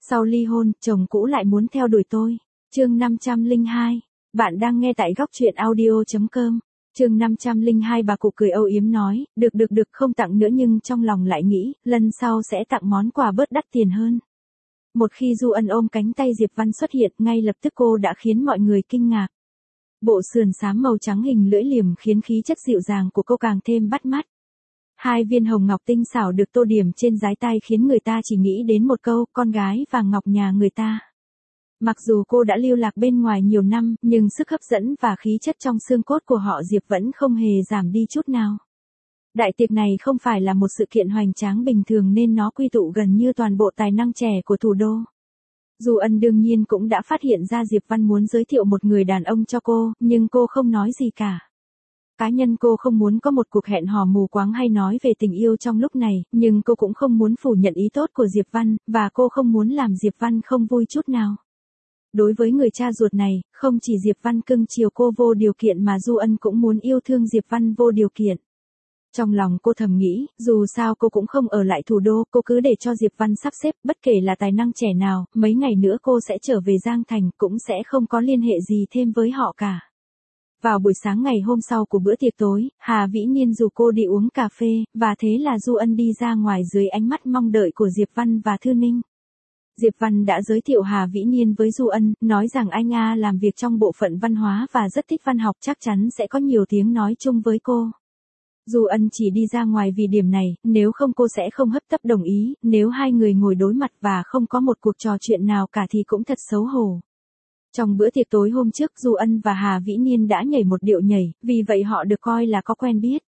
Sau ly hôn, chồng cũ lại muốn theo đuổi tôi. Chương 502. Bạn đang nghe tại góc truyện audio.com. Chương 502 bà cụ cười âu yếm nói, được không tặng nữa nhưng trong lòng lại nghĩ, lần sau sẽ tặng món quà bớt đắt tiền hơn. Một khi Du Ân ôm cánh tay Diệp Văn xuất hiện, ngay lập tức cô đã khiến mọi người kinh ngạc. Bộ sườn xám màu trắng hình lưỡi liềm khiến khí chất dịu dàng của cô càng thêm bắt mắt. Hai viên hồng ngọc tinh xảo được tô điểm trên dái tay khiến người ta chỉ nghĩ đến một câu, con gái vàng ngọc nhà người ta. Mặc dù cô đã lưu lạc bên ngoài nhiều năm, nhưng sức hấp dẫn và khí chất trong xương cốt của họ Diệp vẫn không hề giảm đi chút nào. Đại tiệc này không phải là một sự kiện hoành tráng bình thường nên nó quy tụ gần như toàn bộ tài năng trẻ của thủ đô. Du Ân đương nhiên cũng đã phát hiện ra Diệp Văn muốn giới thiệu một người đàn ông cho cô, nhưng cô không nói gì cả. Cá nhân cô không muốn có một cuộc hẹn hò mù quáng hay nói về tình yêu trong lúc này, nhưng cô cũng không muốn phủ nhận ý tốt của Diệp Văn, và cô không muốn làm Diệp Văn không vui chút nào. Đối với người cha ruột này, không chỉ Diệp Văn cưng chiều cô vô điều kiện mà Du Ân cũng muốn yêu thương Diệp Văn vô điều kiện. Trong lòng cô thầm nghĩ, dù sao cô cũng không ở lại thủ đô, cô cứ để cho Diệp Văn sắp xếp, bất kể là tài năng trẻ nào, mấy ngày nữa cô sẽ trở về Giang Thành, cũng sẽ không có liên hệ gì thêm với họ cả. Vào buổi sáng ngày hôm sau của bữa tiệc tối, Hà Vĩ Niên rủ cô đi uống cà phê, và thế là Du Ân đi ra ngoài dưới ánh mắt mong đợi của Diệp Văn và Thư Ninh. Diệp Văn đã giới thiệu Hà Vĩ Niên với Du Ân, nói rằng anh làm việc trong bộ phận văn hóa và rất thích văn học, chắc chắn sẽ có nhiều tiếng nói chung với cô. Du Ân chỉ đi ra ngoài vì điểm này, nếu không cô sẽ không hấp tấp đồng ý, nếu hai người ngồi đối mặt và không có một cuộc trò chuyện nào cả thì cũng thật xấu hổ. Trong bữa tiệc tối hôm trước Du Ân và Hà Vĩ Niên đã nhảy một điệu nhảy, vì vậy họ được coi là có quen biết.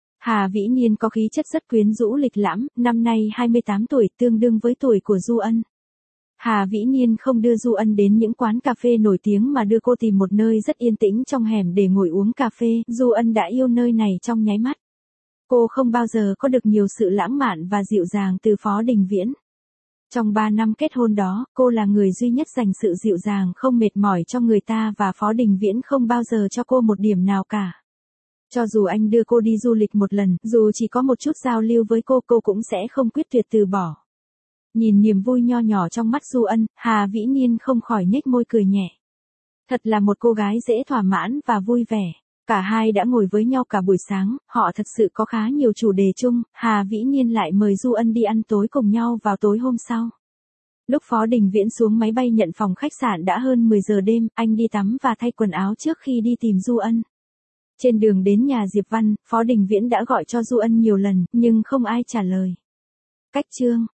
Hà Vĩ Niên có khí chất rất quyến rũ lịch lãm, năm nay 28 tuổi, tương đương với tuổi của Du Ân. Hà Vĩ Niên không đưa Du Ân đến những quán cà phê nổi tiếng mà đưa cô tìm một nơi rất yên tĩnh trong hẻm để ngồi uống cà phê, Du Ân đã yêu nơi này trong nháy mắt. Cô không bao giờ có được nhiều sự lãng mạn và dịu dàng từ Phó Đình Viễn. Trong 3 năm kết hôn đó, cô là người duy nhất dành sự dịu dàng không mệt mỏi cho người ta và Phó Đình Viễn không bao giờ cho cô một điểm nào cả. Cho dù anh đưa cô đi du lịch một lần, dù chỉ có một chút giao lưu với cô cũng sẽ không quyết tuyệt từ bỏ. Nhìn niềm vui nho nhỏ trong mắt Du Ân, Hà Vĩ Niên không khỏi nhếch môi cười nhẹ. Thật là một cô gái dễ thỏa mãn và vui vẻ. Cả hai đã ngồi với nhau cả buổi sáng, họ thật sự có khá nhiều chủ đề chung, Hà Vĩ Niên lại mời Du Ân đi ăn tối cùng nhau vào tối hôm sau. Lúc Phó Đình Viễn xuống máy bay nhận phòng khách sạn đã hơn 10 giờ đêm, anh đi tắm và thay quần áo trước khi đi tìm Du Ân. Trên đường đến nhà Diệp Văn, Phó Đình Viễn đã gọi cho Du Ân nhiều lần, nhưng không ai trả lời. Cách chương